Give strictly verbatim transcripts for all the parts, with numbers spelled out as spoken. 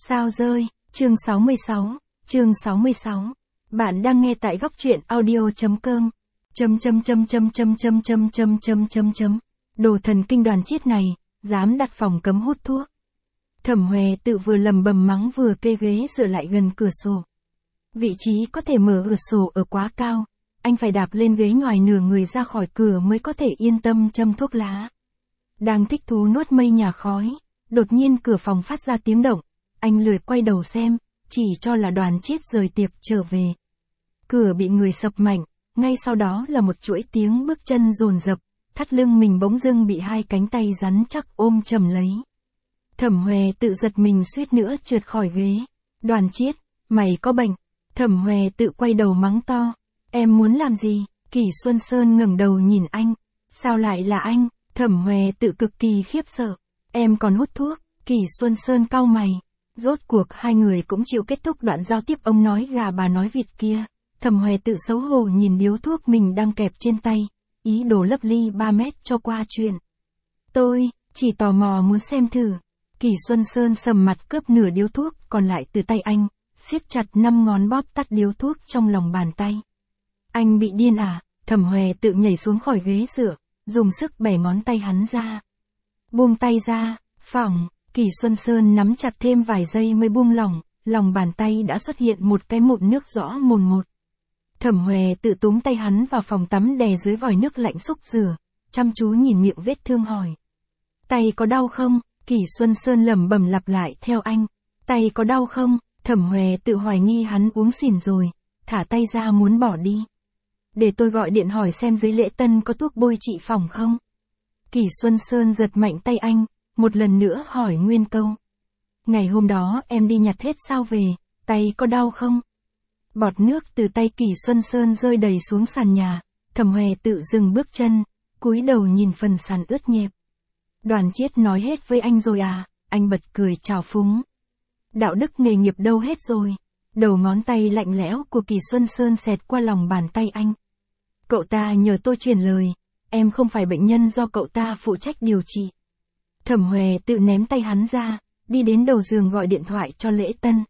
Sao rơi, chương sáu mươi sáu, chương sáu mươi sáu. Bạn đang nghe tại góc truyện audio.com. Chấm chấm chấm chấm chấm chấm chấm chấm chấm chấm chấm. Đồ thần kinh đoàn chiết này, dám đặt phòng cấm hút thuốc. Thẩm Huệ tự vừa lầm bầm mắng vừa kê ghế dựa lại gần cửa sổ. Vị trí có thể mở cửa sổ ở quá cao, anh phải đạp lên ghế ngoài nửa người ra khỏi cửa mới có thể yên tâm châm thuốc lá. Đang thích thú nuốt mây nhà khói, đột nhiên cửa phòng phát ra tiếng động. Anh lười quay đầu xem, chỉ cho là đoàn chiết rời tiệc trở về. Cửa bị người sập mạnh, ngay sau đó là một chuỗi tiếng bước chân dồn dập, thắt lưng mình bỗng dưng bị hai cánh tay rắn chắc ôm chầm lấy. Thẩm Huệ tự giật mình suýt nữa trượt khỏi ghế. Đoàn chiết, mày có bệnh. Thẩm Huệ tự quay đầu mắng to. Em muốn làm gì? Kỷ Xuân Sơn ngẩng đầu nhìn anh. Sao lại là anh? Thẩm Huệ tự cực kỳ khiếp sợ. Em còn hút thuốc. Kỷ Xuân Sơn cau mày. Rốt cuộc hai người cũng chịu kết thúc đoạn giao tiếp ông nói gà bà nói vịt kia. Thẩm Huệ tự xấu hổ nhìn điếu thuốc mình đang kẹp trên tay, ý đồ lấp ly ba mét cho qua chuyện. Tôi, chỉ tò mò muốn xem thử. Kỷ Xuân Sơn sầm mặt cướp nửa điếu thuốc còn lại từ tay anh, siết chặt năm ngón bóp tắt điếu thuốc trong lòng bàn tay. Anh bị điên à? Thẩm Huệ tự nhảy xuống khỏi ghế dựa, dùng sức bẻ ngón tay hắn ra. Buông tay ra, phỏng. Kỷ Xuân Sơn nắm chặt thêm vài giây mới buông lỏng, lòng bàn tay đã xuất hiện một cái mụn nước rõ mồn một. Thẩm Huệ tự túm tay hắn vào phòng tắm đè dưới vòi nước lạnh xúc rửa, chăm chú nhìn miệng vết thương hỏi. Tay có đau không? Kỷ Xuân Sơn lẩm bẩm lặp lại theo anh. Tay có đau không? Thẩm Huệ tự hoài nghi hắn uống xỉn rồi, thả tay ra muốn bỏ đi. Để tôi gọi điện hỏi xem dưới lễ tân có thuốc bôi trị phỏng không? Kỷ Xuân Sơn giật mạnh tay anh, một lần nữa hỏi nguyên câu. Ngày hôm đó em đi nhặt hết sao về, tay có đau không? Bọt nước từ tay Kỷ Xuân Sơn rơi đầy xuống sàn nhà, Thẩm Huệ tự dừng bước chân, cúi đầu nhìn phần sàn ướt nhẹp. Đoàn chiết nói hết với anh rồi à? Anh bật cười trào phúng. Đạo đức nghề nghiệp đâu hết rồi? Đầu ngón tay lạnh lẽo của Kỷ Xuân Sơn xẹt qua lòng bàn tay anh. Cậu ta nhờ tôi truyền lời, em không phải bệnh nhân do cậu ta phụ trách điều trị. Thẩm Huệ tự ném tay hắn ra, đi đến đầu giường gọi điện thoại cho Lễ Tân.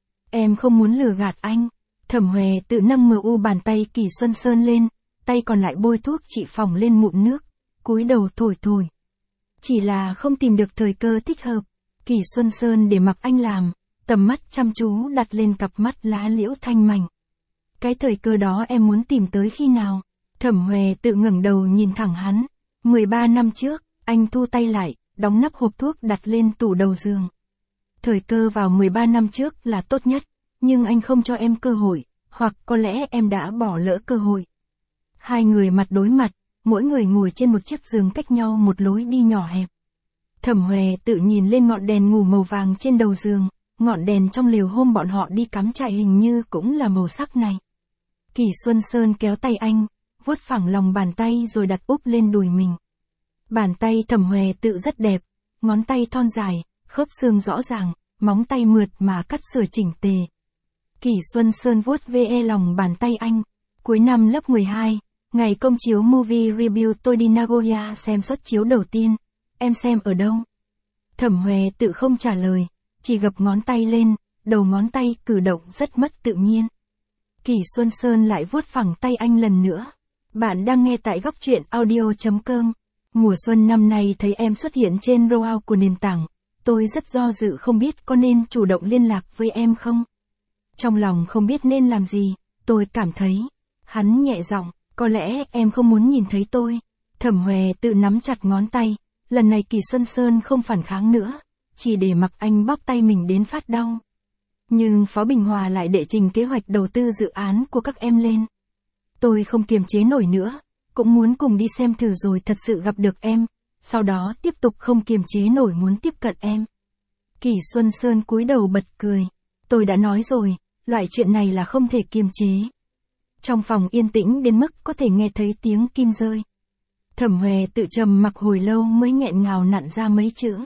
Em không muốn lừa gạt anh. Thẩm Huệ tự nâng mờ u bàn tay Kỷ Xuân Sơn lên, tay còn lại bôi thuốc trị phỏng lên mụn nước, cúi đầu thổi thổi. Chỉ là không tìm được thời cơ thích hợp. Kỷ Xuân Sơn để mặc anh làm, tầm mắt chăm chú đặt lên cặp mắt lá liễu thanh mảnh. Cái thời cơ đó em muốn tìm tới khi nào? Thẩm Huệ tự ngẩng đầu nhìn thẳng hắn. mười ba năm trước, anh thu tay lại, đóng nắp hộp thuốc đặt lên tủ đầu giường. Thời cơ vào mười ba năm trước là tốt nhất, nhưng anh không cho em cơ hội, hoặc có lẽ em đã bỏ lỡ cơ hội. Hai người mặt đối mặt, mỗi người ngồi trên một chiếc giường cách nhau một lối đi nhỏ hẹp. Thẩm Huệ tự nhìn lên ngọn đèn ngủ màu vàng trên đầu giường, ngọn đèn trong lều hôm bọn họ đi cắm trại hình như cũng là màu sắc này. Kỷ Xuân Sơn kéo tay anh, vuốt phẳng lòng bàn tay rồi đặt úp lên đùi mình. Bàn tay Thẩm Huệ tự rất đẹp, ngón tay thon dài, khớp xương rõ ràng, móng tay mượt mà cắt sửa chỉnh tề. Kỷ Xuân Sơn vuốt ve lòng bàn tay anh. Cuối năm lớp mười hai, ngày công chiếu movie review tôi đi Nagoya xem suất chiếu đầu tiên. Em xem ở đâu? Thẩm Huệ tự không trả lời, chỉ gập ngón tay lên, đầu ngón tay cử động rất mất tự nhiên. Kỷ Xuân Sơn lại vuốt phẳng tay anh lần nữa. Bạn đang nghe tại góc truyện audio.com. Mùa xuân năm nay thấy em xuất hiện trên rollout của nền tảng, tôi rất do dự không biết có nên chủ động liên lạc với em không. Trong lòng không biết nên làm gì, tôi cảm thấy. Hắn nhẹ giọng, có lẽ em không muốn nhìn thấy tôi. Thẩm Huệ tự nắm chặt ngón tay, lần này Kỷ Xuân Sơn không phản kháng nữa, chỉ để mặc anh bóp tay mình đến phát đau. Nhưng Phó Bình Hòa lại đệ trình kế hoạch đầu tư dự án của các em lên. Tôi không kiềm chế nổi nữa, cũng muốn cùng đi xem thử rồi thật sự gặp được em, sau đó tiếp tục không kiềm chế nổi muốn tiếp cận em. Kỷ Xuân Sơn cúi đầu bật cười. Tôi đã nói rồi, loại chuyện này là không thể kiềm chế. Trong phòng yên tĩnh đến mức có thể nghe thấy tiếng kim rơi. Thẩm Huệ tự trầm mặc hồi lâu mới nghẹn ngào nặn ra mấy chữ.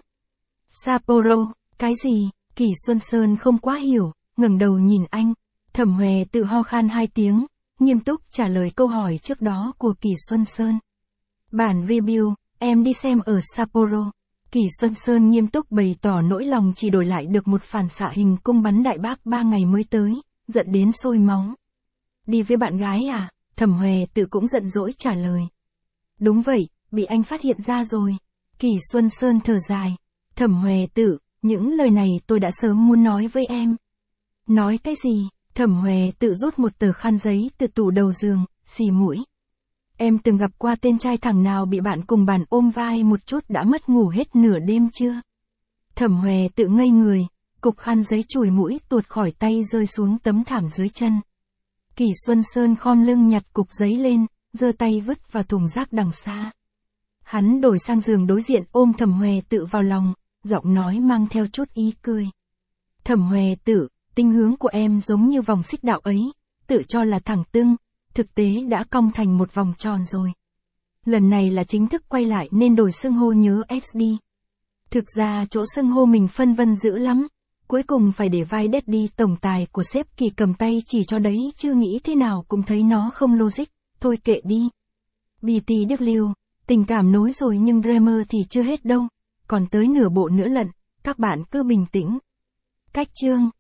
Sapporo, cái gì? Kỷ Xuân Sơn không quá hiểu, ngẩng đầu nhìn anh. Thẩm Huệ tự ho khan hai tiếng, nghiêm túc trả lời câu hỏi trước đó của Kỷ Xuân Sơn. Bản review, em đi xem ở Sapporo. Kỷ Xuân Sơn nghiêm túc bày tỏ nỗi lòng chỉ đổi lại được một phản xạ hình cung bắn đại bác ba ngày mới tới, giận đến sôi máu. Đi với bạn gái à? Thẩm Huệ Tự cũng giận dỗi trả lời. Đúng vậy, bị anh phát hiện ra rồi. Kỷ Xuân Sơn thở dài. Thẩm Huệ Tự, những lời này tôi đã sớm muốn nói với em. Nói cái gì? Thẩm Huệ Tự rút một tờ khăn giấy từ tủ đầu giường, xì mũi. Em từng gặp qua tên trai thẳng nào bị bạn cùng bàn ôm vai một chút đã mất ngủ hết nửa đêm chưa? Thẩm Huệ Tự ngây người, cục khăn giấy chùi mũi tuột khỏi tay rơi xuống tấm thảm dưới chân. Kỷ Xuân Sơn khom lưng nhặt cục giấy lên, giơ tay vứt vào thùng rác đằng xa. Hắn đổi sang giường đối diện ôm Thẩm Huệ Tự vào lòng, giọng nói mang theo chút ý cười. Thẩm Huệ Tự, tinh hướng của em giống như vòng xích đạo ấy, tự cho là thẳng tưng, thực tế đã cong thành một vòng tròn rồi. Lần này là chính thức quay lại nên đổi xưng hô nhớ X đi. Thực ra chỗ xưng hô mình phân vân dữ lắm, cuối cùng phải để vai Daddy tổng tài của sếp Kỳ cầm tay chỉ cho đấy chứ nghĩ thế nào cũng thấy nó không logic, thôi kệ đi. bê tê W, tình cảm nối rồi nhưng Dreamer thì chưa hết đâu, còn tới nửa bộ nữa lận, các bạn cứ bình tĩnh. Cách chương